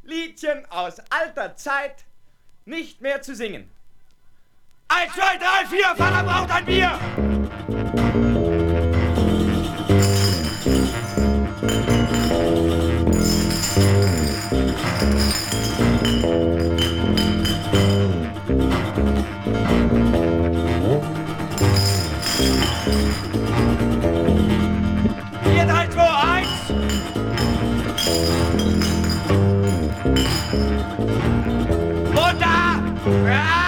Liedchen aus alter Zeit nicht mehr zu singen. 1, 2, 3, 4, Vater braucht ein Bier! Vier, drei, zwei, eins. Und da! Ja!